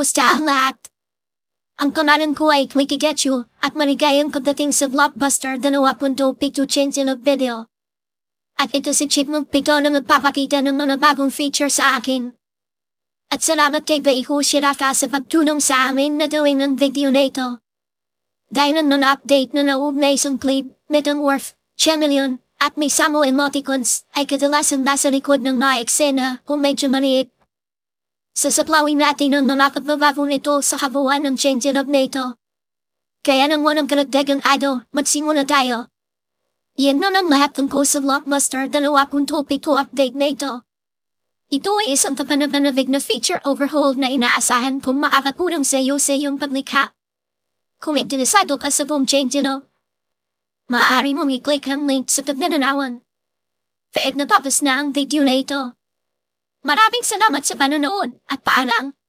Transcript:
Kumusta ang lahat? Ang kanalan ko ay Quikigetsu at maligayang pagdating sa Blockbuster 2.7 ng video. At ito si Chipmunk Pito na magpapakita ng mga bagong feature sa akin. At salamat kay Baiho Shiraka sa pagtulong sa amin na gawin ang video na ito. Dahil ang non-update na naugnay sa clip, Metang Worth, Chameleon, at may Samo emoticons ay kadalasan nasa likod ng mga eksena kung medyo maliit. Sasaplawin natin ang mga pagbabagong ito sa kabuuan ng change-up na ito. Kaya nang walang karagdagang ado, magsimula tayo. Yan na ang lahat tungkol sa Blockbuster 2.7 update na ito. Ito ay isang kapanapanabig na feature overhaul na inaasahan kung makakatulong sa iyo sa iyong paglikha. Kung interesado ka sa buong change ito, maaari mong i-click ang link sa tagnananawan. Kahit natapos na ang video na ito. Maraming salamat sa panonood at paalam.